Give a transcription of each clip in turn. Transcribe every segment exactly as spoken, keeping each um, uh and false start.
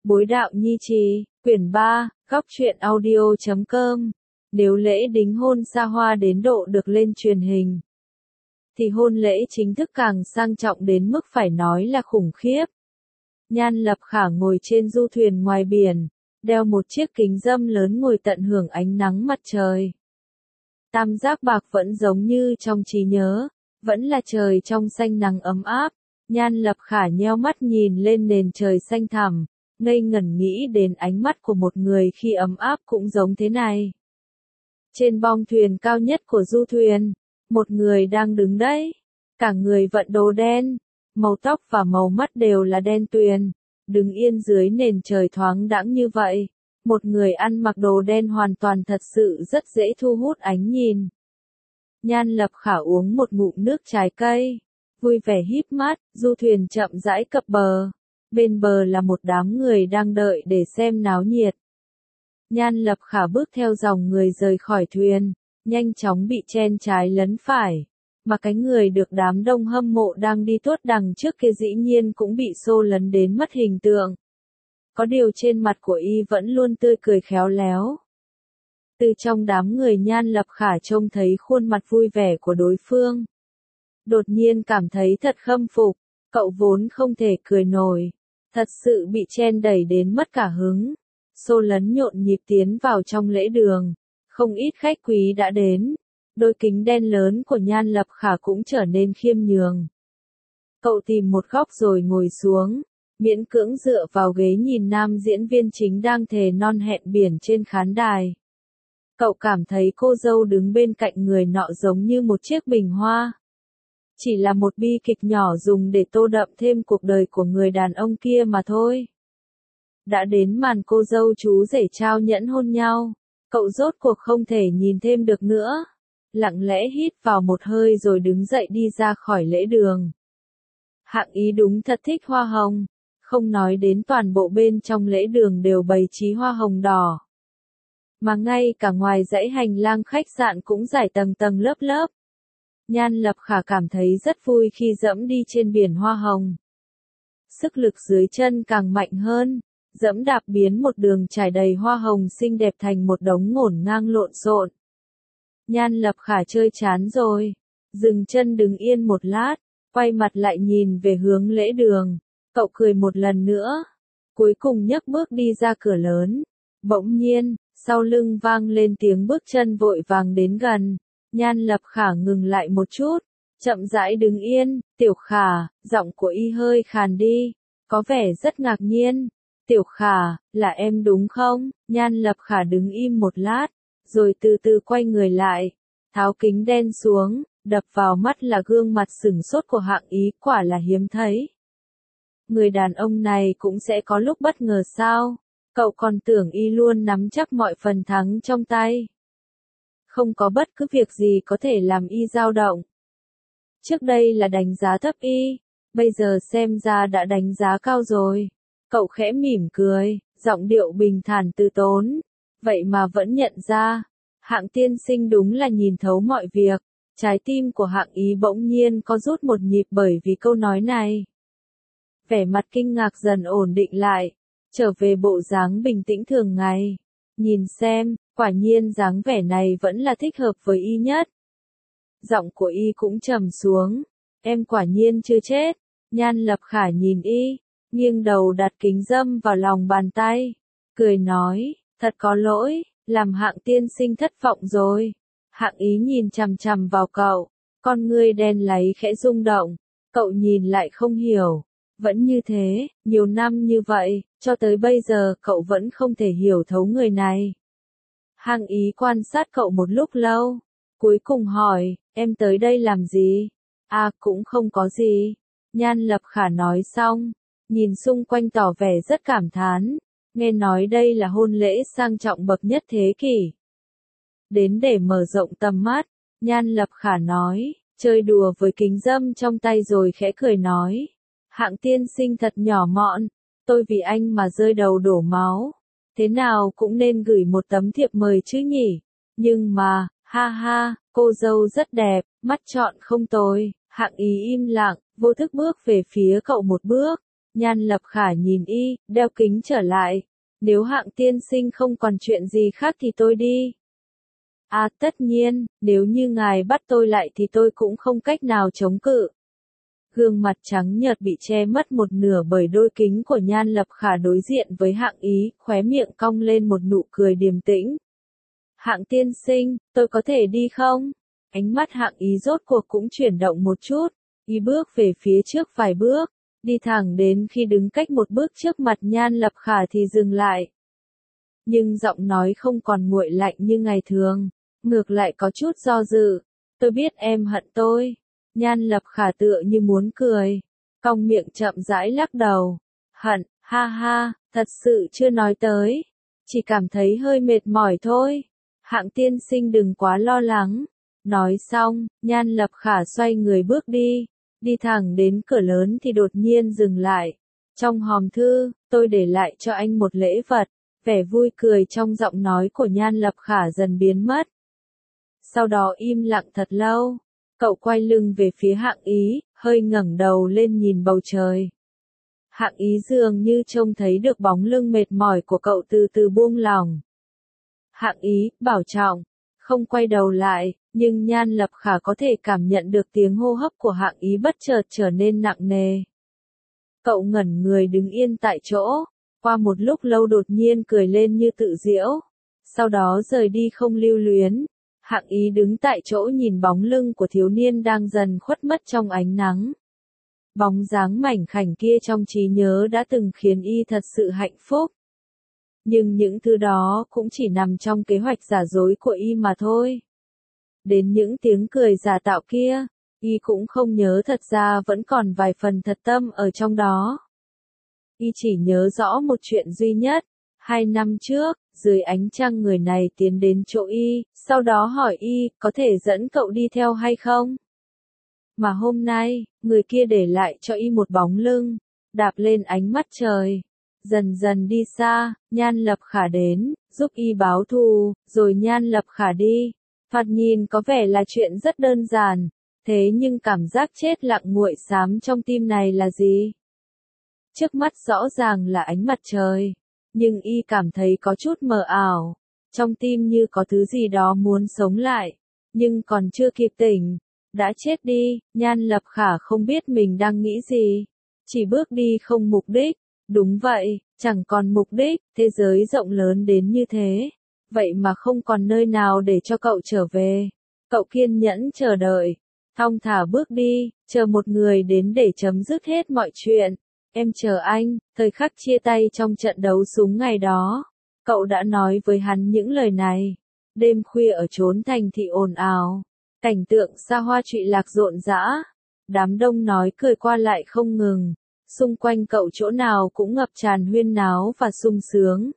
Bối đạo nhi trì, quyển ba, góc truyện audio chấm com. Nếu lễ đính hôn xa hoa đến độ được lên truyền hình, thì hôn lễ chính thức càng sang trọng đến mức phải nói là khủng khiếp. Nhan Lập Khả ngồi trên du thuyền ngoài biển, đeo một chiếc kính râm lớn ngồi tận hưởng ánh nắng mặt trời. Tam giác bạc vẫn giống như trong trí nhớ, vẫn là trời trong xanh nắng ấm áp. Nhan Lập Khả nheo mắt nhìn lên nền trời xanh thẳm, ngây ngẩn nghĩ đến ánh mắt của một người khi ấm áp cũng giống thế này. Trên bong thuyền cao nhất của du thuyền, một người đang đứng đấy, cả người vận đồ đen, màu tóc và màu mắt đều là đen tuyền, đứng yên dưới nền trời thoáng đãng như vậy. Một người ăn mặc đồ đen hoàn toàn thật sự rất dễ thu hút ánh nhìn. Nhan Lập Khả uống một ngụm nước trái cây, vui vẻ híp mắt, du thuyền chậm rãi cập bờ. Bên bờ là một đám người đang đợi để xem náo nhiệt. Nhan Lập Khả bước theo dòng người rời khỏi thuyền, nhanh chóng bị chen trái lấn phải, mà cái người được đám đông hâm mộ đang đi tuốt đằng trước kia dĩ nhiên cũng bị xô lấn đến mất hình tượng. Có điều trên mặt của y vẫn luôn tươi cười khéo léo. Từ trong đám người Nhan Lập Khả trông thấy khuôn mặt vui vẻ của đối phương. Đột nhiên cảm thấy thật khâm phục, cậu vốn không thể cười nổi, thật sự bị chen đẩy đến mất cả hứng. Xô lấn nhộn nhịp tiến vào trong lễ đường, không ít khách quý đã đến, đôi kính đen lớn của Nhan Lập Khả cũng trở nên khiêm nhường. Cậu tìm một góc rồi ngồi xuống, miễn cưỡng dựa vào ghế nhìn nam diễn viên chính đang thề non hẹn biển trên khán đài. Cậu cảm thấy cô dâu đứng bên cạnh người nọ giống như một chiếc bình hoa. Chỉ là một bi kịch nhỏ dùng để tô đậm thêm cuộc đời của người đàn ông kia mà thôi. Đã đến màn cô dâu chú rể trao nhẫn hôn nhau, cậu rốt cuộc không thể nhìn thêm được nữa. Lặng lẽ hít vào một hơi rồi đứng dậy đi ra khỏi lễ đường. Hạng Ý đúng thật thích hoa hồng, không nói đến toàn bộ bên trong lễ đường đều bày trí hoa hồng đỏ. Mà ngay cả ngoài dãy hành lang khách sạn cũng rải tầng tầng lớp lớp. Nhan Lập Khả cảm thấy rất vui khi dẫm đi trên biển hoa hồng. Sức lực dưới chân càng mạnh hơn, dẫm đạp biến một đường trải đầy hoa hồng xinh đẹp thành một đống ngổn ngang lộn xộn. Nhan Lập Khả chơi chán rồi, dừng chân đứng yên một lát, quay mặt lại nhìn về hướng lễ đường, cậu cười một lần nữa, cuối cùng nhấc bước đi ra cửa lớn. Bỗng nhiên, sau lưng vang lên tiếng bước chân vội vàng đến gần. Nhan Lập Khả ngừng lại một chút, chậm rãi đứng yên. Tiểu Khả, giọng của y hơi khàn đi, có vẻ rất ngạc nhiên. Tiểu Khả, là em đúng không? Nhan Lập Khả đứng im một lát, rồi từ từ quay người lại, tháo kính đen xuống, đập vào mắt là gương mặt sửng sốt của Hạng Ý, quả là hiếm thấy. Người đàn ông này cũng sẽ có lúc bất ngờ sao? Cậu còn tưởng y luôn nắm chắc mọi phần thắng trong tay. Không có bất cứ việc gì có thể làm y dao động. Trước đây là đánh giá thấp y, bây giờ xem ra đã đánh giá cao rồi. Cậu khẽ mỉm cười, giọng điệu bình thản từ tốn. Vậy mà vẫn nhận ra, Hạng tiên sinh đúng là nhìn thấu mọi việc. Trái tim của Hạng Ý bỗng nhiên có rút một nhịp bởi vì câu nói này. Vẻ mặt kinh ngạc dần ổn định lại, trở về bộ dáng bình tĩnh thường ngày. Nhìn xem, quả nhiên dáng vẻ này vẫn là thích hợp với y nhất. Giọng của y cũng trầm xuống. Em quả nhiên chưa chết. Nhan Lập Khả nhìn y, nghiêng đầu đặt kính râm vào lòng bàn tay, cười nói, thật có lỗi, làm Hạng tiên sinh thất vọng rồi. Hạng Ý nhìn chằm chằm vào cậu, con ngươi đen láy khẽ rung động, cậu nhìn lại không hiểu. Vẫn như thế, nhiều năm như vậy, cho tới bây giờ cậu vẫn không thể hiểu thấu người này. Hạng Ý quan sát cậu một lúc lâu, cuối cùng hỏi, em tới đây làm gì? À, cũng không có gì. Nhan Lập Khả nói xong, nhìn xung quanh tỏ vẻ rất cảm thán, nghe nói đây là hôn lễ sang trọng bậc nhất thế kỷ. Đến để mở rộng tầm mắt, Nhan Lập Khả nói, chơi đùa với kính râm trong tay rồi khẽ cười nói. Hạng tiên sinh thật nhỏ mọn, tôi vì anh mà rơi đầu đổ máu. Thế nào cũng nên gửi một tấm thiệp mời chứ nhỉ. Nhưng mà, ha ha, cô dâu rất đẹp, mắt trọn không tồi. Hạng Ý im lặng, vô thức bước về phía cậu một bước, Nhan Lập Khả nhìn y, đeo kính trở lại. Nếu Hạng tiên sinh không còn chuyện gì khác thì tôi đi. À tất nhiên, nếu như ngài bắt tôi lại thì tôi cũng không cách nào chống cự. Gương mặt trắng nhợt bị che mất một nửa bởi đôi kính của Nhan Lập Khả đối diện với Hạng Ý, khóe miệng cong lên một nụ cười điềm tĩnh. Hạng tiên sinh, tôi có thể đi không? Ánh mắt Hạng Ý rốt cuộc cũng chuyển động một chút, y bước về phía trước vài bước, đi thẳng đến khi đứng cách một bước trước mặt Nhan Lập Khả thì dừng lại. Nhưng giọng nói không còn nguội lạnh như ngày thường, ngược lại có chút do dự. Tôi biết em hận tôi. Nhan Lập Khả tựa như muốn cười, cong miệng chậm rãi lắc đầu. Hận, ha ha, thật sự chưa nói tới. Chỉ cảm thấy hơi mệt mỏi thôi. Hạng tiên sinh đừng quá lo lắng. Nói xong, Nhan Lập Khả xoay người bước đi, đi thẳng đến cửa lớn thì đột nhiên dừng lại. Trong hòm thư, tôi để lại cho anh một lễ vật. Vẻ vui cười trong giọng nói của Nhan Lập Khả dần biến mất. Sau đó im lặng thật lâu, cậu quay lưng về phía Hạng Ý, hơi ngẩng đầu lên nhìn bầu trời. Hạng Ý dường như trông thấy được bóng lưng mệt mỏi của cậu từ từ buông lỏng. Hạng Ý, bảo trọng, không quay đầu lại, nhưng Nhan Lập Khả có thể cảm nhận được tiếng hô hấp của Hạng Ý bất chợt trở nên nặng nề. Cậu ngẩn người đứng yên tại chỗ, qua một lúc lâu đột nhiên cười lên như tự giễu, sau đó rời đi không lưu luyến. Hạng Ý đứng tại chỗ nhìn bóng lưng của thiếu niên đang dần khuất mất trong ánh nắng. Bóng dáng mảnh khảnh kia trong trí nhớ đã từng khiến y thật sự hạnh phúc. Nhưng những thứ đó cũng chỉ nằm trong kế hoạch giả dối của y mà thôi. Đến những tiếng cười giả tạo kia, y cũng không nhớ thật ra vẫn còn vài phần thật tâm ở trong đó. Y chỉ nhớ rõ một chuyện duy nhất. Hai năm trước, dưới ánh trăng người này tiến đến chỗ y, sau đó hỏi y, có thể dẫn cậu đi theo hay không? Mà hôm nay, người kia để lại cho y một bóng lưng, đạp lên ánh mắt trời. Dần dần đi xa, Nhan Lập Khả đến, giúp y báo thù, rồi Nhan Lập Khả đi. Thoạt nhìn có vẻ là chuyện rất đơn giản, thế nhưng cảm giác chết lặng nguội xám trong tim này là gì? Trước mắt rõ ràng là ánh mặt trời, nhưng y cảm thấy có chút mờ ảo, trong tim như có thứ gì đó muốn sống lại, nhưng còn chưa kịp tỉnh, đã chết đi. Nhan Lập Khả không biết mình đang nghĩ gì, chỉ bước đi không mục đích. Đúng vậy, chẳng còn mục đích, thế giới rộng lớn đến như thế, vậy mà không còn nơi nào để cho cậu trở về. Cậu kiên nhẫn chờ đợi, thong thả bước đi, chờ một người đến để chấm dứt hết mọi chuyện. Em chờ anh, thời khắc chia tay trong trận đấu súng ngày đó. Cậu đã nói với hắn những lời này. Đêm khuya ở chốn thành thị ồn ào, cảnh tượng xa hoa trụy lạc rộn rã, đám đông nói cười qua lại không ngừng. Xung quanh cậu chỗ nào cũng ngập tràn huyên náo và sung sướng.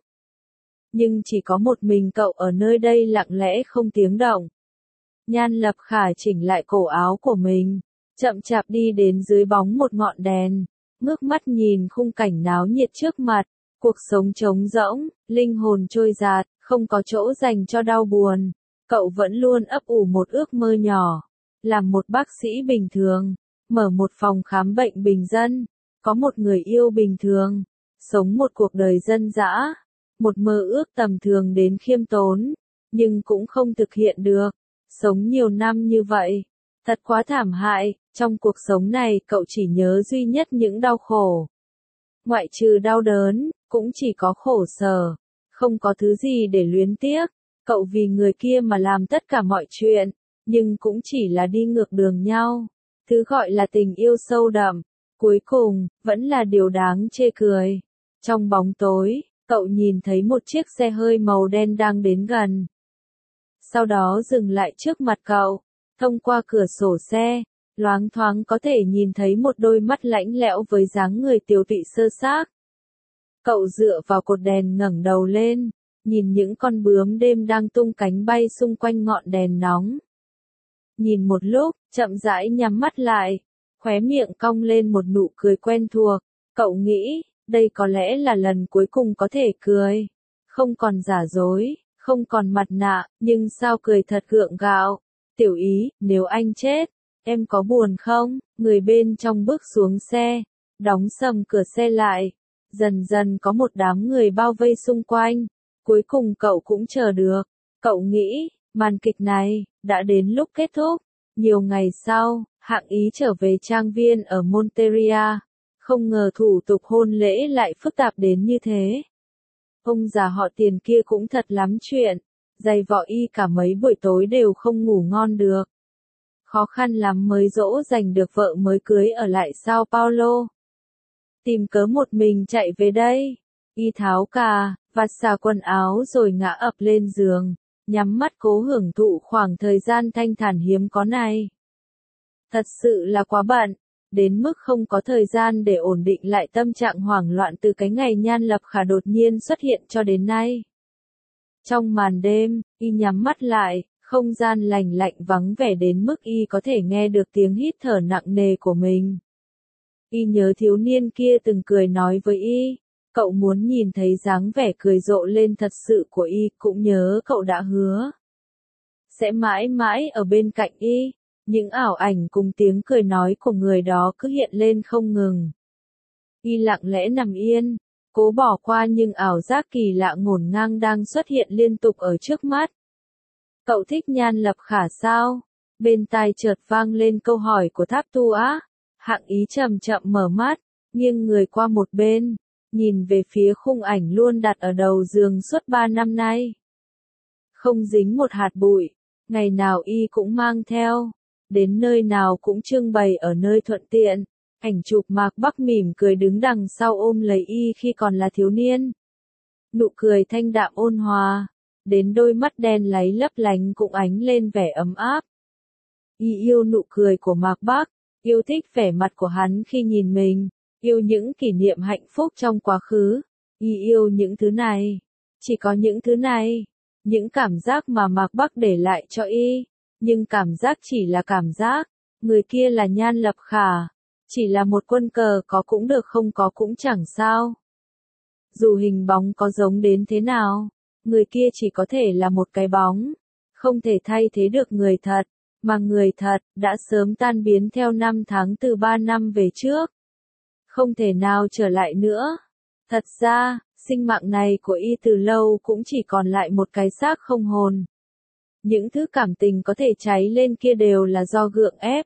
Nhưng chỉ có một mình cậu ở nơi đây lặng lẽ không tiếng động. Nhan Lập Khả chỉnh lại cổ áo của mình, chậm chạp đi đến dưới bóng một ngọn đèn, ngước mắt nhìn khung cảnh náo nhiệt trước mặt. Cuộc sống trống rỗng, linh hồn trôi dạt, không có chỗ dành cho đau buồn. Cậu vẫn luôn ấp ủ một ước mơ nhỏ, làm một bác sĩ bình thường, mở một phòng khám bệnh bình dân. Có một người yêu bình thường, sống một cuộc đời dân dã, một mơ ước tầm thường đến khiêm tốn, nhưng cũng không thực hiện được. Sống nhiều năm như vậy, thật quá thảm hại, trong cuộc sống này cậu chỉ nhớ duy nhất những đau khổ. Ngoại trừ đau đớn, cũng chỉ có khổ sở, không có thứ gì để luyến tiếc. Cậu vì người kia mà làm tất cả mọi chuyện, nhưng cũng chỉ là đi ngược đường nhau. Thứ gọi là tình yêu sâu đậm, cuối cùng, vẫn là điều đáng chê cười. Trong bóng tối, cậu nhìn thấy một chiếc xe hơi màu đen đang đến gần. Sau đó dừng lại trước mặt cậu, thông qua cửa sổ xe, loáng thoáng có thể nhìn thấy một đôi mắt lãnh lẽo với dáng người tiều tụy sơ xác. Cậu dựa vào cột đèn ngẩng đầu lên, nhìn những con bướm đêm đang tung cánh bay xung quanh ngọn đèn nóng. Nhìn một lúc, chậm rãi nhắm mắt lại, khóe miệng cong lên một nụ cười quen thuộc. Cậu nghĩ, đây có lẽ là lần cuối cùng có thể cười. Không còn giả dối, không còn mặt nạ, nhưng sao cười thật gượng gạo. Tiểu Ý, nếu anh chết, em có buồn không? Người bên trong bước xuống xe, đóng sầm cửa xe lại. Dần dần có một đám người bao vây xung quanh. Cuối cùng cậu cũng chờ được. Cậu nghĩ, màn kịch này, đã đến lúc kết thúc. Nhiều ngày sau, Hạng Ý trở về trang viên ở Monteria. Không ngờ thủ tục hôn lễ lại phức tạp đến như thế. Ông già họ Tiền kia cũng thật lắm chuyện. Dày vò y cả mấy buổi tối đều không ngủ ngon được. Khó khăn lắm mới dỗ dành được vợ mới cưới ở lại Sao Paulo. Tìm cớ một mình chạy về đây. Y tháo cà, vạt xà quần áo rồi ngã ập lên giường. Nhắm mắt cố hưởng thụ khoảng thời gian thanh thản hiếm có này. Thật sự là quá bận. Đến mức không có thời gian để ổn định lại tâm trạng hoảng loạn từ cái ngày Nhan Lập Khả đột nhiên xuất hiện cho đến nay. Trong màn đêm, y nhắm mắt lại, không gian lành lạnh vắng vẻ đến mức y có thể nghe được tiếng hít thở nặng nề của mình. Y nhớ thiếu niên kia từng cười nói với y, cậu muốn nhìn thấy dáng vẻ cười rộ lên thật sự của y, cũng nhớ cậu đã hứa sẽ mãi mãi ở bên cạnh y. Những ảo ảnh cùng tiếng cười nói của người đó cứ hiện lên không ngừng. Y lặng lẽ nằm yên, cố bỏ qua nhưng ảo giác kỳ lạ ngổn ngang đang xuất hiện liên tục ở trước mắt. Cậu thích Nhan Lập Khả sao? Bên tai chợt vang lên câu hỏi của Tháp Tu Á. Hạng Ý chậm chậm mở mắt, nghiêng người qua một bên, nhìn về phía khung ảnh luôn đặt ở đầu giường suốt ba năm nay. Không dính một hạt bụi, ngày nào y cũng mang theo. Đến nơi nào cũng trưng bày ở nơi thuận tiện. Ảnh chụp Mạc Bắc mỉm cười đứng đằng sau ôm lấy y khi còn là thiếu niên. Nụ cười thanh đạm ôn hòa, đến đôi mắt đen láy lấp lánh cũng ánh lên vẻ ấm áp. Y yêu nụ cười của Mạc Bắc, yêu thích vẻ mặt của hắn khi nhìn mình, yêu những kỷ niệm hạnh phúc trong quá khứ. Y yêu những thứ này, chỉ có những thứ này, những cảm giác mà Mạc Bắc để lại cho y. Nhưng cảm giác chỉ là cảm giác, người kia là Nhan Lập Khả, chỉ là một quân cờ có cũng được không có cũng chẳng sao. Dù hình bóng có giống đến thế nào, người kia chỉ có thể là một cái bóng, không thể thay thế được người thật, mà người thật đã sớm tan biến theo năm tháng từ ba năm về trước. Không thể nào trở lại nữa. Thật ra, sinh mạng này của y từ lâu cũng chỉ còn lại một cái xác không hồn. Những thứ cảm tình có thể cháy lên kia đều là do gượng ép.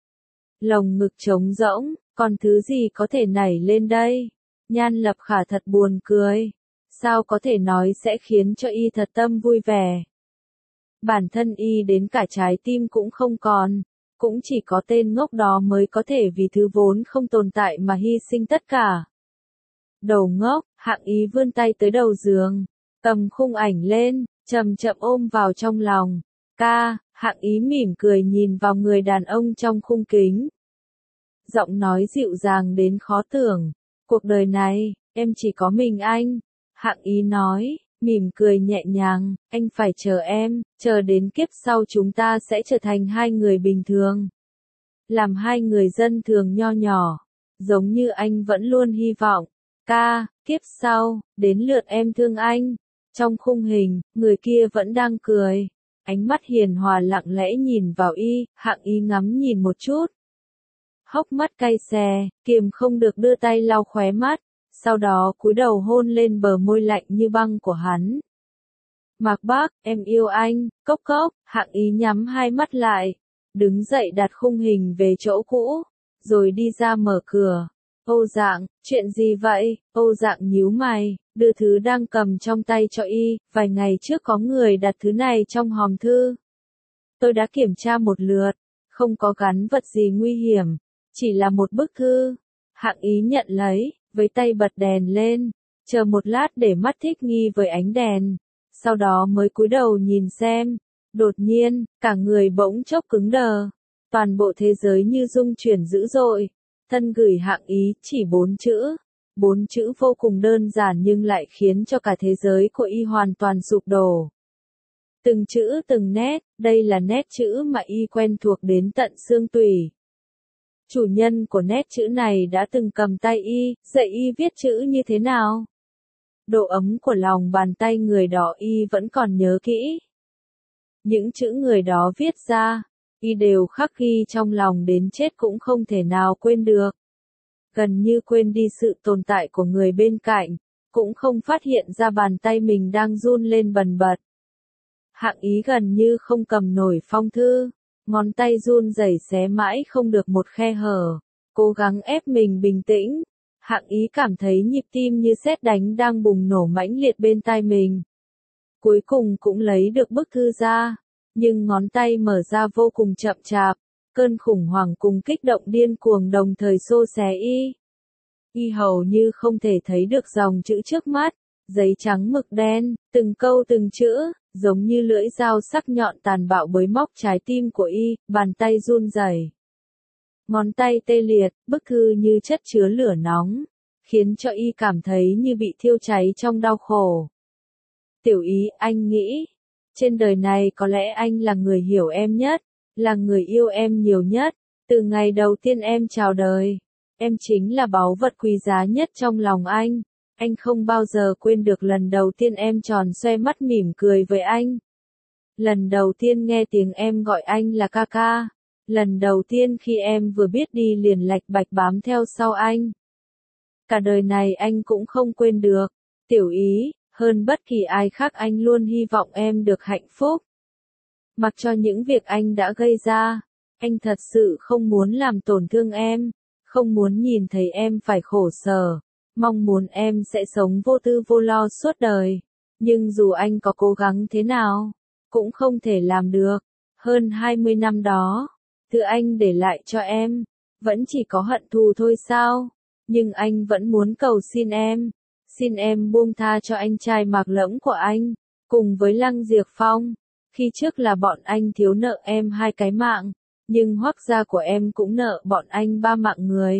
Lồng ngực trống rỗng, còn thứ gì có thể nảy lên đây? Nhan Lập Khả thật buồn cười. Sao có thể nói sẽ khiến cho y thật tâm vui vẻ? Bản thân y đến cả trái tim cũng không còn. Cũng chỉ có tên ngốc đó mới có thể vì thứ vốn không tồn tại mà hy sinh tất cả. Đầu ngốc, Hạng Ý vươn tay tới đầu giường, cầm khung ảnh lên, chậm chậm ôm vào trong lòng. Ca, Hạng Ý mỉm cười nhìn vào người đàn ông trong khung kính. Giọng nói dịu dàng đến khó tưởng. Cuộc đời này, em chỉ có mình anh. Hạng Ý nói, mỉm cười nhẹ nhàng, anh phải chờ em, chờ đến kiếp sau chúng ta sẽ trở thành hai người bình thường. Làm hai người dân thường nho nhỏ, giống như anh vẫn luôn hy vọng. Ca, kiếp sau, đến lượt em thương anh. Trong khung hình, người kia vẫn đang cười. Ánh mắt hiền hòa lặng lẽ nhìn vào y, Hạng Ý ngắm nhìn một chút. Hốc mắt cay xè, kiềm không được đưa tay lau khóe mắt, sau đó cúi đầu hôn lên bờ môi lạnh như băng của hắn. Mạc Bắc, em yêu anh, cốc cốc, Hạng Ý nhắm hai mắt lại, đứng dậy đặt khung hình về chỗ cũ, rồi đi ra mở cửa. Âu Dạng, chuyện gì vậy? Âu Dạng nhíu mày, đưa thứ đang cầm trong tay cho y, vài ngày trước có người đặt thứ này trong hòm thư. Tôi đã kiểm tra một lượt, không có gắn vật gì nguy hiểm, chỉ là một bức thư. Hạng Ý nhận lấy, với tay bật đèn lên, chờ một lát để mắt thích nghi với ánh đèn, sau đó mới cúi đầu nhìn xem. Đột nhiên, cả người bỗng chốc cứng đờ, toàn bộ thế giới như rung chuyển dữ dội. Thân gửi Hạng Ý chỉ bốn chữ, bốn chữ vô cùng đơn giản nhưng lại khiến cho cả thế giới của y hoàn toàn sụp đổ. Từng chữ từng nét, đây là nét chữ mà y quen thuộc đến tận xương tủy. Chủ nhân của nét chữ này đã từng cầm tay y, dạy y viết chữ như thế nào. Độ ấm của lòng bàn tay người đó y vẫn còn nhớ kỹ. Những chữ người đó viết ra, y đều khắc ghi trong lòng đến chết cũng không thể nào quên được. gần như quên đi sự tồn tại của người bên cạnh, cũng không phát hiện ra bàn tay mình đang run lên bần bật. Hạng Ý gần như không cầm nổi phong thư, ngón tay run rẩy xé mãi không được một khe hở, cố gắng ép mình bình tĩnh. Hạng Ý cảm thấy nhịp tim như sét đánh đang bùng nổ mãnh liệt bên tai mình. Cuối cùng cũng lấy được bức thư ra, nhưng ngón tay mở ra vô cùng chậm chạp, cơn khủng hoảng cùng kích động điên cuồng đồng thời xô xé y. Y hầu như không thể thấy được dòng chữ trước mắt, giấy trắng mực đen, từng câu từng chữ, giống như lưỡi dao sắc nhọn tàn bạo bới móc trái tim của y, bàn tay run rẩy. Ngón tay tê liệt, bức thư như chất chứa lửa nóng, khiến cho y cảm thấy như bị thiêu cháy trong đau khổ. Tiểu Ý, anh nghĩ, trên đời này có lẽ anh là người hiểu em nhất, là người yêu em nhiều nhất, từ ngày đầu tiên em chào đời. Em chính là báu vật quý giá nhất trong lòng anh. Anh không bao giờ quên được lần đầu tiên em tròn xoe mắt mỉm cười với anh. Lần đầu tiên nghe tiếng em gọi anh là ca ca. Lần đầu tiên khi em vừa biết đi liền lạch bạch bám theo sau anh. Cả đời này anh cũng không quên được. Tiểu Ý, hơn bất kỳ ai khác anh luôn hy vọng em được hạnh phúc. Mặc cho những việc anh đã gây ra, anh thật sự không muốn làm tổn thương em, không muốn nhìn thấy em phải khổ sở, mong muốn em sẽ sống vô tư vô lo suốt đời. Nhưng dù anh có cố gắng thế nào, cũng không thể làm được. Hơn hai mươi năm đó, thứ anh để lại cho em, vẫn chỉ có hận thù thôi sao? Nhưng anh vẫn muốn cầu xin em, xin em buông tha cho anh trai Mạc Lẫm của anh, cùng với Lăng Diệp Phong. Khi trước là bọn anh thiếu nợ em hai cái mạng, nhưng Hoắc gia của em cũng nợ bọn anh ba mạng người.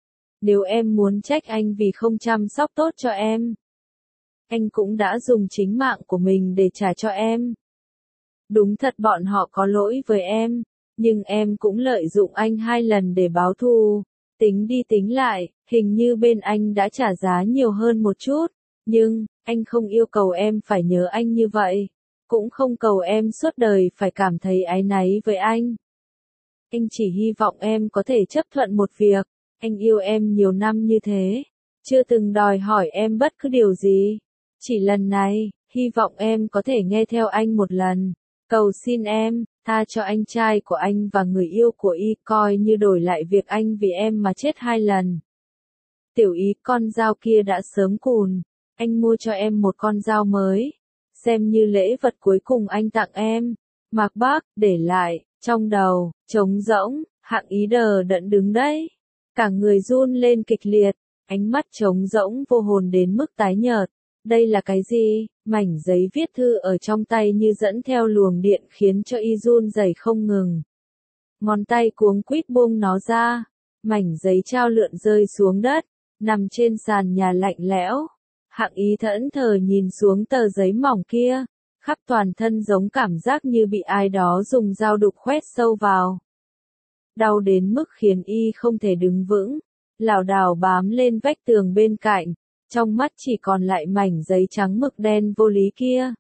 Nếu em muốn trách anh vì không chăm sóc tốt cho em, anh cũng đã dùng chính mạng của mình để trả cho em. Đúng thật bọn họ có lỗi với em, nhưng em cũng lợi dụng anh hai lần để báo thù. Tính đi tính lại, hình như bên anh đã trả giá nhiều hơn một chút, nhưng, anh không yêu cầu em phải nhớ anh như vậy, cũng không cầu em suốt đời phải cảm thấy áy náy với anh. Anh chỉ hy vọng em có thể chấp thuận một việc, anh yêu em nhiều năm như thế, chưa từng đòi hỏi em bất cứ điều gì. Chỉ lần này, hy vọng em có thể nghe theo anh một lần, cầu xin em, tha cho anh trai của anh và người yêu của y, coi như đổi lại việc anh vì em mà chết hai lần. Tiểu Ý, con dao kia đã sớm cùn, anh mua cho em một con dao mới, xem như lễ vật cuối cùng anh tặng em. Mạc Bác, để lại, trong đầu, trống rỗng, Hạng Ý đờ đẫn đứng đấy. Cả người run lên kịch liệt, ánh mắt trống rỗng vô hồn đến mức tái nhợt. Đây là cái gì? Mảnh giấy viết thư ở trong tay như dẫn theo luồng điện khiến cho y run rẩy không ngừng. Ngón tay cuống quýt buông nó ra, mảnh giấy trao lượn rơi xuống đất, nằm trên sàn nhà lạnh lẽo. Hạng Ý thẫn thờ nhìn xuống tờ giấy mỏng kia, khắp toàn thân giống cảm giác như bị ai đó dùng dao đục khoét sâu vào. Đau đến mức khiến y không thể đứng vững, lảo đảo bám lên vách tường bên cạnh, trong mắt chỉ còn lại mảnh giấy trắng mực đen vô lý kia.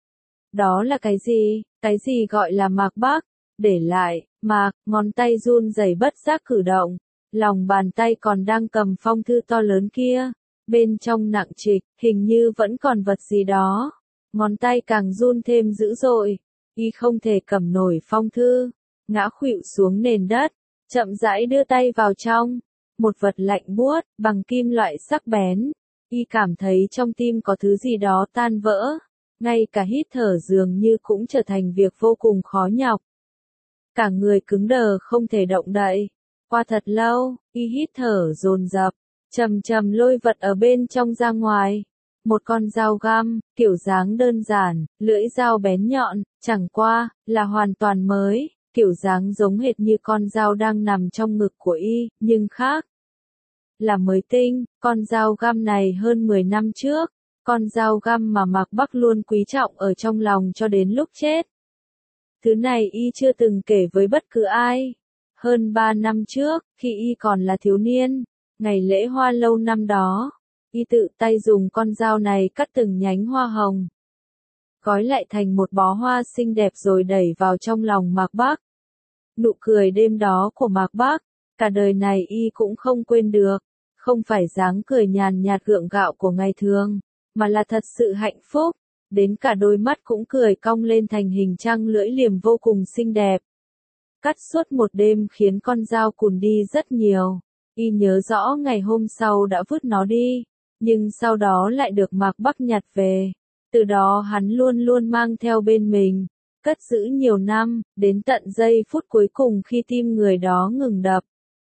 Đó là cái gì? Cái gì gọi là Mạc Bác? Để lại, Mạc, ngón tay run rẩy bất giác cử động, lòng bàn tay còn đang cầm phong thư to lớn kia, bên trong nặng trịch, hình như vẫn còn vật gì đó. Ngón tay càng run thêm dữ dội, y không thể cầm nổi phong thư, ngã khuỵu xuống nền đất, chậm rãi đưa tay vào trong, một vật lạnh buốt, bằng kim loại sắc bén. Y cảm thấy trong tim có thứ gì đó tan vỡ, ngay cả hít thở dường như cũng trở thành việc vô cùng khó nhọc. Cả người cứng đờ không thể động đậy. Qua thật lâu, y hít thở dồn dập, chậm chậm lôi vật ở bên trong ra ngoài. Một con dao găm, kiểu dáng đơn giản, lưỡi dao bén nhọn, chẳng qua, là hoàn toàn mới, kiểu dáng giống hệt như con dao đang nằm trong ngực của y, nhưng khác. Là mới tinh, con dao găm này hơn mười năm trước, con dao găm mà Mạc Bắc luôn quý trọng ở trong lòng cho đến lúc chết. Thứ này y chưa từng kể với bất cứ ai. Hơn ba năm trước, khi y còn là thiếu niên, ngày lễ hoa lâu năm đó, y tự tay dùng con dao này cắt từng nhánh hoa hồng, gói lại thành một bó hoa xinh đẹp rồi đẩy vào trong lòng Mạc Bắc. Nụ cười đêm đó của Mạc Bắc, cả đời này y cũng không quên được. không phải dáng cười nhàn nhạt gượng gạo của ngày thường, mà là thật sự hạnh phúc, đến cả đôi mắt cũng cười cong lên thành hình trăng lưỡi liềm vô cùng xinh đẹp. Cắt suốt một đêm khiến con dao cùn đi rất nhiều, y nhớ rõ ngày hôm sau đã vứt nó đi, nhưng sau đó lại được Mạc Bắc nhặt về, từ đó hắn luôn luôn mang theo bên mình, cất giữ nhiều năm, đến tận giây phút cuối cùng khi tim người đó ngừng đập.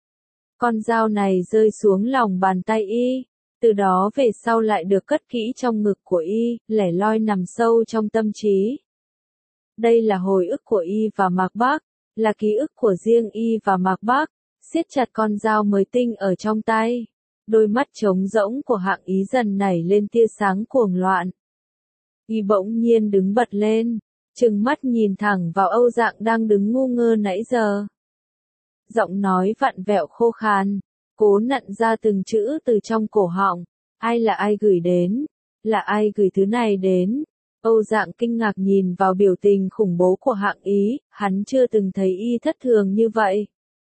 Con dao này rơi xuống lòng bàn tay y, từ đó về sau lại được cất kỹ trong ngực của y, lẻ loi nằm sâu trong tâm trí. Đây là hồi ức của y và Mạc Bắc, là ký ức của riêng y và Mạc Bắc, siết chặt con dao mới tinh ở trong tay. Đôi mắt trống rỗng của Hạng Ý dần nảy lên tia sáng cuồng loạn. Y bỗng nhiên đứng bật lên, trừng mắt nhìn thẳng vào Âu Dạng đang đứng ngu ngơ nãy giờ. Giọng nói vặn vẹo khô khan, cố nặn ra từng chữ từ trong cổ họng. Ai là ai gửi đến? Là ai gửi thứ này đến? Âu Dạng kinh ngạc nhìn vào biểu tình khủng bố của Hạng Ý, hắn chưa từng thấy y thất thường như vậy.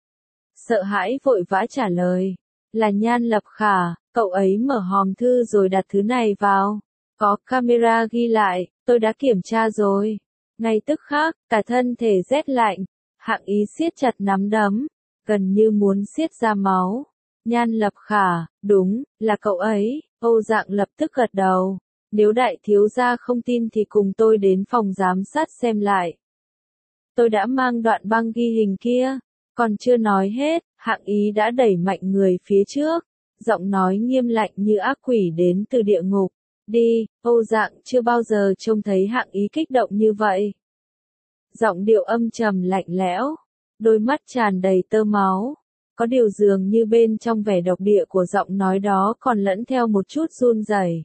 Sợ hãi vội vã trả lời. Là Nhan Lập Khả, cậu ấy mở hòm thư rồi đặt thứ này vào. Có camera ghi lại, tôi đã kiểm tra rồi. Ngay tức khắc, cả thân thể rét lạnh, Hạng Ý siết chặt nắm đấm, gần như muốn siết ra máu. Nhan Lập Khả, đúng, là cậu ấy. Âu Dạng lập tức gật đầu. Nếu đại thiếu gia không tin thì cùng tôi đến phòng giám sát xem lại. Tôi đã mang đoạn băng ghi hình kia. Còn chưa nói hết, Hạng Ý đã đẩy mạnh người phía trước, giọng nói nghiêm lạnh như ác quỷ đến từ địa ngục. Đi, Âu Dạng chưa bao giờ trông thấy Hạng Ý kích động như vậy. Giọng điệu âm trầm lạnh lẽo, đôi mắt tràn đầy tơ máu. Có điều dường như bên trong vẻ độc địa của giọng nói đó còn lẫn theo một chút run rẩy.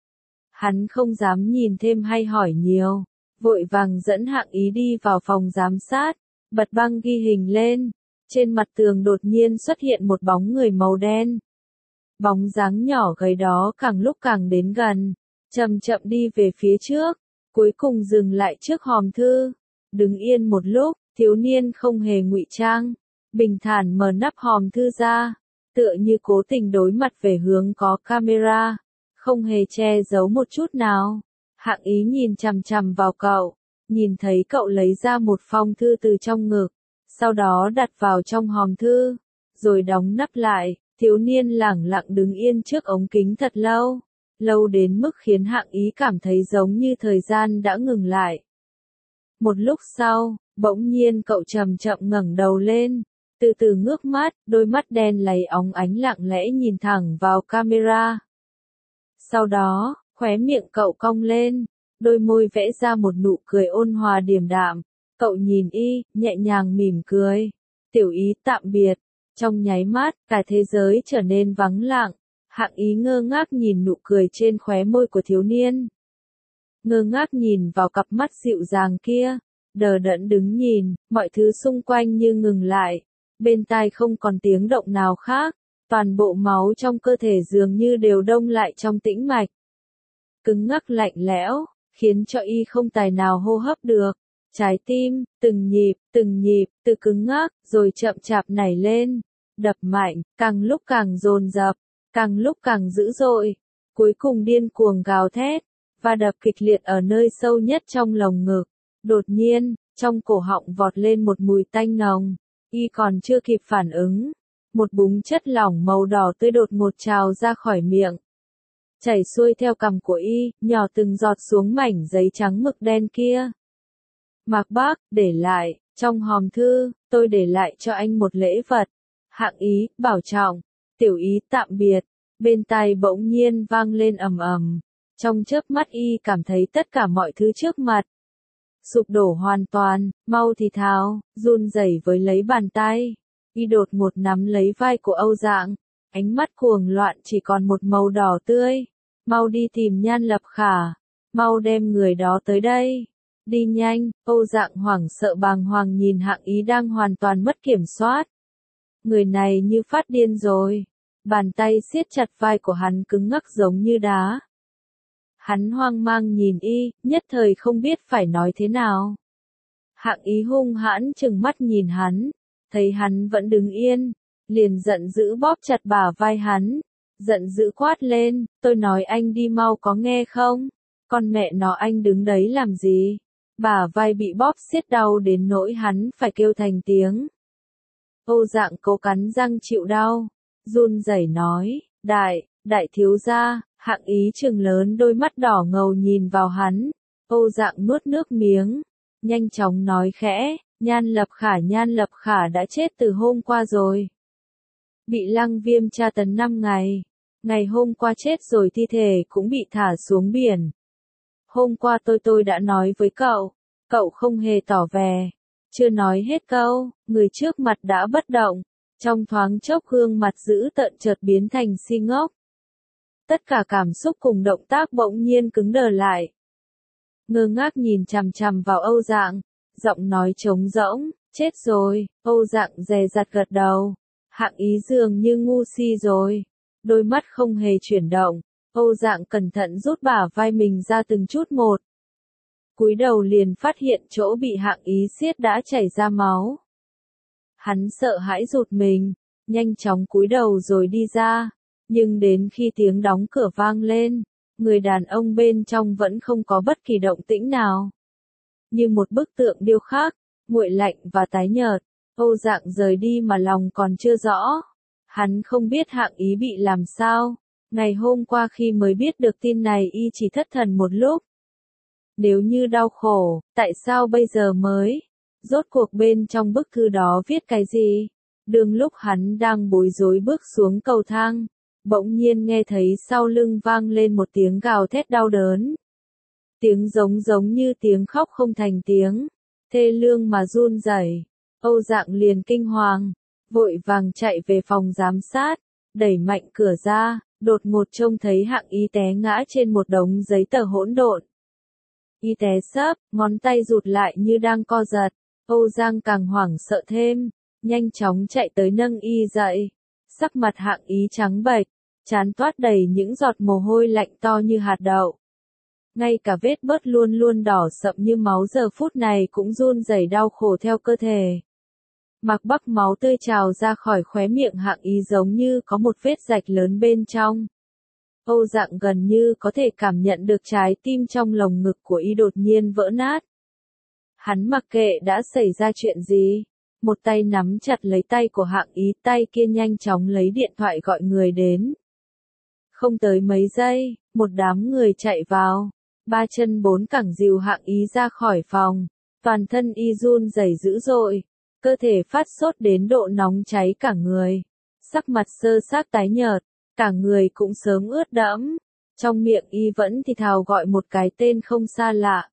Hắn không dám nhìn thêm hay hỏi nhiều, vội vàng dẫn Hạng Ý đi vào phòng giám sát, bật băng ghi hình lên. Trên mặt tường đột nhiên xuất hiện một bóng người màu đen. Bóng dáng nhỏ gầy đó càng lúc càng đến gần, chậm chậm đi về phía trước, cuối cùng dừng lại trước hòm thư. Đứng yên một lúc, thiếu niên không hề ngụy trang, bình thản mở nắp hòm thư ra, tựa như cố tình đối mặt về hướng có camera, không hề che giấu một chút nào. Hạng Ý nhìn chằm chằm vào cậu, nhìn thấy cậu lấy ra một phong thư từ trong ngực, sau đó đặt vào trong hòm thư, rồi đóng nắp lại. Thiếu niên lẳng lặng đứng yên trước ống kính thật lâu, lâu đến mức khiến Hạng Ý cảm thấy giống như thời gian đã ngừng lại. Một lúc sau, bỗng nhiên cậu chậm chậm ngẩng đầu lên, từ từ ngước mắt, đôi mắt đen láy óng ánh lặng lẽ nhìn thẳng vào camera. Sau đó, khóe miệng cậu cong lên, đôi môi vẽ ra một nụ cười ôn hòa điềm đạm. Cậu nhìn y, nhẹ nhàng mỉm cười. Tiểu Ý tạm biệt. Trong nháy mắt, cả thế giới trở nên vắng lặng. Hạng Ý ngơ ngác nhìn nụ cười trên khóe môi của thiếu niên. Ngơ ngác nhìn vào cặp mắt dịu dàng kia. Đờ đẫn đứng nhìn, mọi thứ xung quanh như ngừng lại. Bên tai không còn tiếng động nào khác. Toàn bộ máu trong cơ thể dường như đều đông lại trong tĩnh mạch. Cứng ngắc lạnh lẽo, khiến cho y không tài nào hô hấp được. Trái tim, từng nhịp, từng nhịp, từ cứng ngắc, rồi chậm chạp nảy lên, đập mạnh, càng lúc càng dồn dập, càng lúc càng dữ dội, cuối cùng điên cuồng gào thét, và đập kịch liệt ở nơi sâu nhất trong lồng ngực. Đột nhiên, trong cổ họng vọt lên một mùi tanh nồng, y còn chưa kịp phản ứng, một búng chất lỏng màu đỏ tươi đột ngột trào ra khỏi miệng, chảy xuôi theo cằm của y, nhỏ từng giọt xuống mảnh giấy trắng mực đen kia. Mạc Bắc, để lại, trong hòm thư, tôi để lại cho anh một lễ vật. Hạng Ý, bảo trọng. Tiểu Ý tạm biệt. Bên tai bỗng nhiên vang lên ầm ầm. Trong chớp mắt y cảm thấy tất cả mọi thứ trước mặt sụp đổ hoàn toàn, mau thì thào, run rẩy với lấy bàn tay. Y đột ngột nắm lấy vai của Âu Dạng, ánh mắt cuồng loạn chỉ còn một màu đỏ tươi. Mau đi tìm Nhan Lập Khả, mau đem người đó tới đây. Đi nhanh. Âu Dạng hoảng sợ bàng hoàng nhìn Hạng Ý đang hoàn toàn mất kiểm soát. Người này như phát điên rồi. Bàn tay siết chặt vai của hắn cứng ngắc giống như đá. Hắn hoang mang nhìn y, nhất thời không biết phải nói thế nào. Hạng Ý hung hãn trừng mắt nhìn hắn, thấy hắn vẫn đứng yên, liền giận dữ bóp chặt bả vai hắn, giận dữ quát lên, tôi nói anh đi mau có nghe không? Con mẹ nó anh đứng đấy làm gì? Bả vai bị bóp siết đau đến nỗi hắn phải kêu thành tiếng. Âu Dạng cố cắn răng chịu đau, run rẩy nói, đại, đại thiếu gia. Hạng Ý trừng lớn đôi mắt đỏ ngầu nhìn vào hắn. Âu Dạng nuốt nước miếng, nhanh chóng nói khẽ, Nhan Lập Khả Nhan Lập Khả đã chết từ hôm qua rồi. Bị Lăng Viêm tra tấn năm ngày, ngày hôm qua chết rồi, thi thể cũng bị thả xuống biển. Hôm qua tôi tôi đã nói với cậu, cậu không hề tỏ vẻ. Chưa nói hết câu, người trước mặt đã bất động, trong thoáng chốc gương mặt dữ tợn chợt biến thành si ngốc. Tất cả cảm xúc cùng động tác bỗng nhiên cứng đờ lại. Ngơ ngác nhìn chằm chằm vào Âu Dạng, giọng nói trống rỗng, chết rồi. Âu Dạng dè dặt gật đầu. Hạng Ý dường như ngu si rồi, đôi mắt không hề chuyển động. Âu Dạng cẩn thận rút bả vai mình ra từng chút một. Cúi đầu liền phát hiện chỗ bị Hạng Ý siết đã chảy ra máu. Hắn sợ hãi rụt mình, nhanh chóng cúi đầu rồi đi ra. Nhưng đến khi tiếng đóng cửa vang lên, người đàn ông bên trong vẫn không có bất kỳ động tĩnh nào. Như một bức tượng điêu khắc, nguội lạnh và tái nhợt. Âu Dạng rời đi mà lòng còn chưa rõ. Hắn không biết Hạng Ý bị làm sao. Ngày hôm qua khi mới biết được tin này y chỉ thất thần một lúc. Nếu như đau khổ, tại sao bây giờ mới? Rốt cuộc bên trong bức thư đó viết cái gì? Đương lúc hắn đang bối rối bước xuống cầu thang, bỗng nhiên nghe thấy sau lưng vang lên một tiếng gào thét đau đớn. Tiếng giống giống như tiếng khóc không thành tiếng, thê lương mà run rẩy. Âu Dạng liền kinh hoàng, vội vàng chạy về phòng giám sát, đẩy mạnh cửa ra, đột ngột trông thấy Hạng Ý té ngã trên một đống giấy tờ hỗn độn. Y té sấp, ngón tay rụt lại như đang co giật. Âu Giang càng hoảng sợ thêm, nhanh chóng chạy tới nâng y dậy. Sắc mặt Hạng Ý trắng bệch, trán toát đầy những giọt mồ hôi lạnh to như hạt đậu. Ngay cả vết bớt luôn luôn đỏ sậm như máu giờ phút này cũng run rẩy đau khổ theo cơ thể. Mặc bắc máu tươi trào ra khỏi khóe miệng Hạng Ý giống như có một vết rạch lớn bên trong. Âu Dạng gần như có thể cảm nhận được trái tim trong lồng ngực của y đột nhiên vỡ nát. Hắn mặc kệ đã xảy ra chuyện gì, một tay nắm chặt lấy tay của Hạng Ý, tay kia nhanh chóng lấy điện thoại gọi người đến. Không tới mấy giây, một đám người chạy vào, ba chân bốn cẳng dìu Hạng Ý ra khỏi phòng, toàn thân y run rẩy dữ dội, cơ thể phát sốt đến độ nóng cháy cả người, sắc mặt sơ xác tái nhợt, cả người cũng sớm ướt đẫm, trong miệng y vẫn thì thào gọi một cái tên không xa lạ.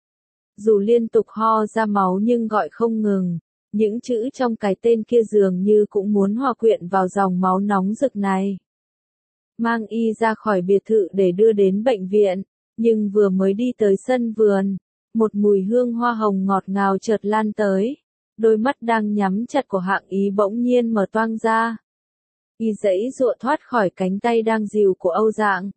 Dù liên tục ho ra máu nhưng gọi không ngừng, những chữ trong cái tên kia dường như cũng muốn hòa quyện vào dòng máu nóng rực này. Mang y ra khỏi biệt thự để đưa đến bệnh viện, nhưng vừa mới đi tới sân vườn, một mùi hương hoa hồng ngọt ngào chợt lan tới, đôi mắt đang nhắm chặt của Hạng Ý bỗng nhiên mở toang ra. Y giãy giụa thoát khỏi cánh tay đang dìu của Âu Dạng.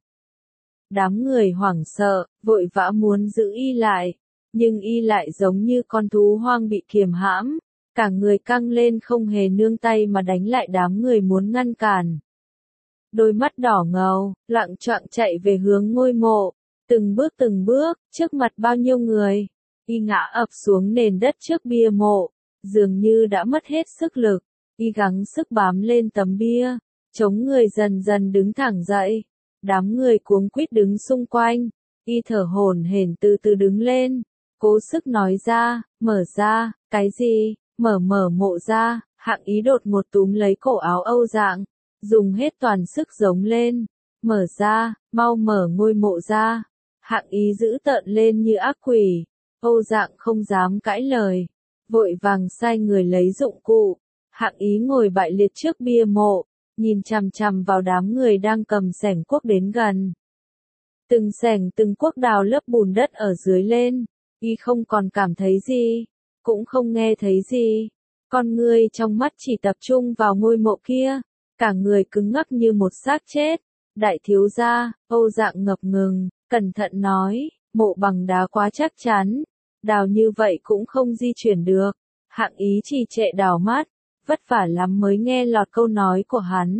Đám người hoảng sợ, vội vã muốn giữ y lại, nhưng y lại giống như con thú hoang bị kiềm hãm, cả người căng lên không hề nương tay mà đánh lại đám người muốn ngăn cản. Đôi mắt đỏ ngầu, loạng choạng chạy về hướng ngôi mộ, từng bước từng bước, trước mặt bao nhiêu người, y ngã ập xuống nền đất trước bia mộ, dường như đã mất hết sức lực, y gắng sức bám lên tấm bia, chống người dần dần đứng thẳng dậy, đám người cuống quýt đứng xung quanh, y thở hổn hển từ từ đứng lên, cố sức nói ra, mở ra, cái gì, mở mở mộ ra. Hạng Ý đột ngột túm lấy cổ áo Âu Dạng, dùng hết toàn sức giống lên, mở ra, mau mở ngôi mộ ra. Hạng Ý dữ tợn lên như ác quỷ, Âu Dạng không dám cãi lời, vội vàng sai người lấy dụng cụ. Hạng Ý ngồi bại liệt trước bia mộ, nhìn chằm chằm vào đám người đang cầm xẻng cuốc đến gần. Từng xẻng từng cuốc đào lớp bùn đất ở dưới lên, y không còn cảm thấy gì, cũng không nghe thấy gì. Con người trong mắt chỉ tập trung vào ngôi mộ kia, cả người cứng ngắc như một xác chết. Đại thiếu gia, Âu Dạng ngập ngừng, cẩn thận nói, mộ bằng đá quá chắc chắn, đào như vậy cũng không di chuyển được. Hạng Ý trì trệ đảo mắt, vất vả lắm mới nghe lọt câu nói của hắn,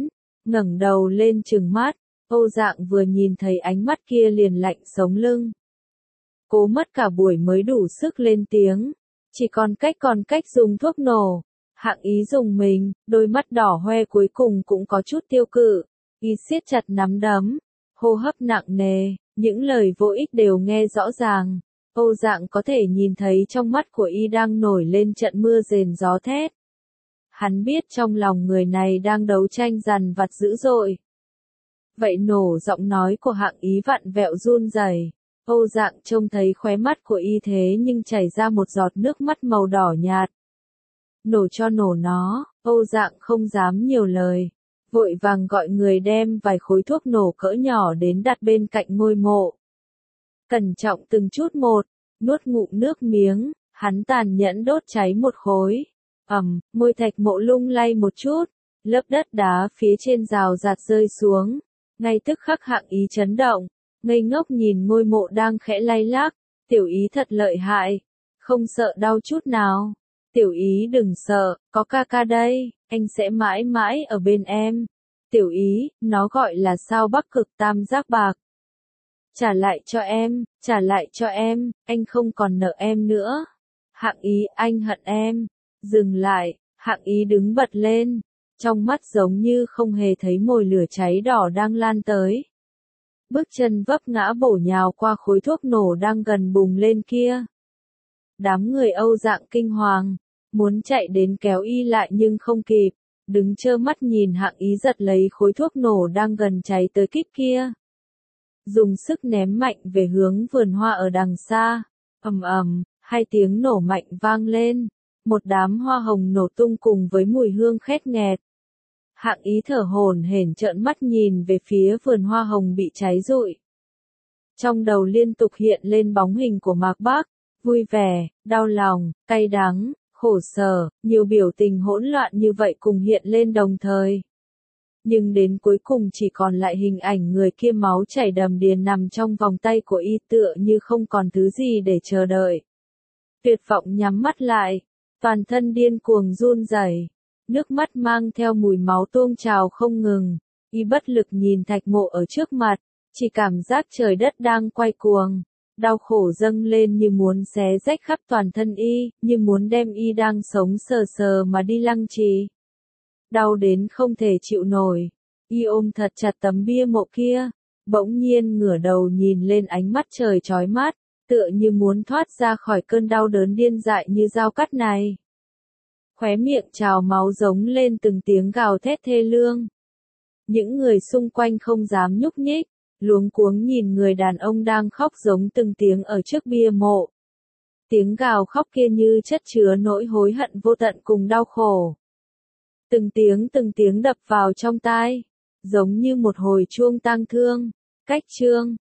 ngẩng đầu lên trừng mắt, Âu Dạng vừa nhìn thấy ánh mắt kia liền lạnh sống lưng. Cố mất cả buổi mới đủ sức lên tiếng, chỉ còn cách còn cách dùng thuốc nổ. Hạng Ý dùng mình, đôi mắt đỏ hoe cuối cùng cũng có chút tiêu cự, y siết chặt nắm đấm, hô hấp nặng nề, những lời vô ích đều nghe rõ ràng. Âu Dạng có thể nhìn thấy trong mắt của y đang nổi lên trận mưa rền gió thét. Hắn biết trong lòng người này đang đấu tranh dằn vặt dữ dội. Vậy nổ giọng nói của Hạng Ý vặn vẹo run rẩy. Âu Dạng trông thấy khóe mắt của y thế nhưng chảy ra một giọt nước mắt màu đỏ nhạt. Nổ cho nổ nó, Âu Dạng không dám nhiều lời. Vội vàng gọi người đem vài khối thuốc nổ cỡ nhỏ đến đặt bên cạnh ngôi mộ. Cẩn trọng từng chút một, nuốt ngụm nước miếng, hắn tàn nhẫn đốt cháy một khối. Ầm, môi thạch mộ lung lay một chút, lớp đất đá phía trên rào rạt rơi xuống. Ngay tức khắc Hạng Ý chấn động, ngây ngốc nhìn ngôi mộ đang khẽ lay lắc. Tiểu Ý thật lợi hại, không sợ đau chút nào. Tiểu Ý đừng sợ, có ca ca đây, anh sẽ mãi mãi ở bên em. Tiểu Ý, nó gọi là sao Bắc Cực Tam Giác Bạc. Trả lại cho em, trả lại cho em, anh không còn nợ em nữa. Hạng Ý, anh hận em. Dừng lại, Hạng Ý đứng bật lên, trong mắt giống như không hề thấy mồi lửa cháy đỏ đang lan tới. Bước chân vấp ngã bổ nhào qua khối thuốc nổ đang gần bùng lên kia. Đám người Âu Dạng kinh hoàng, muốn chạy đến kéo y lại nhưng không kịp, đứng trơ mắt nhìn Hạng Ý giật lấy khối thuốc nổ đang gần cháy tới kíp kia. Dùng sức ném mạnh về hướng vườn hoa ở đằng xa, ầm ầm, hai tiếng nổ mạnh vang lên, một đám hoa hồng nổ tung cùng với mùi hương khét nghẹt. Hạng Ý thở hổn hển trợn mắt nhìn về phía vườn hoa hồng bị cháy rụi. Trong đầu liên tục hiện lên bóng hình của Mạc Bắc, vui vẻ, đau lòng, cay đắng, khổ sở, nhiều biểu tình hỗn loạn như vậy cùng hiện lên đồng thời. Nhưng đến cuối cùng chỉ còn lại hình ảnh người kia máu chảy đầm đìa nằm trong vòng tay của y tựa như không còn thứ gì để chờ đợi. Tuyệt vọng nhắm mắt lại, toàn thân điên cuồng run rẩy, nước mắt mang theo mùi máu tuôn trào không ngừng, y bất lực nhìn thạch mộ ở trước mặt, chỉ cảm giác trời đất đang quay cuồng, đau khổ dâng lên như muốn xé rách khắp toàn thân y, như muốn đem y đang sống sờ sờ mà đi lăng trì. Đau đến không thể chịu nổi, y ôm thật chặt tấm bia mộ kia, bỗng nhiên ngửa đầu nhìn lên ánh mắt trời chói mắt, tựa như muốn thoát ra khỏi cơn đau đớn điên dại như dao cắt này. Khóe miệng trào máu giống lên từng tiếng gào thét thê lương. Những người xung quanh không dám nhúc nhích, luống cuống nhìn người đàn ông đang khóc giống từng tiếng ở trước bia mộ. Tiếng gào khóc kia như chất chứa nỗi hối hận vô tận cùng đau khổ. Từng tiếng từng tiếng đập vào trong tai, giống như một hồi chuông tang thương. Cách chương